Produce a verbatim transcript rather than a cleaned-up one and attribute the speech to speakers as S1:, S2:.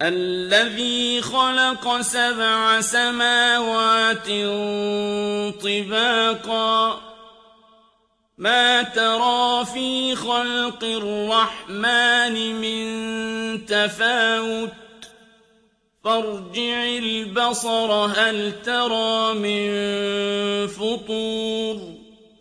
S1: الذي خلق سبع سماوات طباقا ما ترى في خلق الرحمن من تفاوت فارجع البصر هل ترى من فطور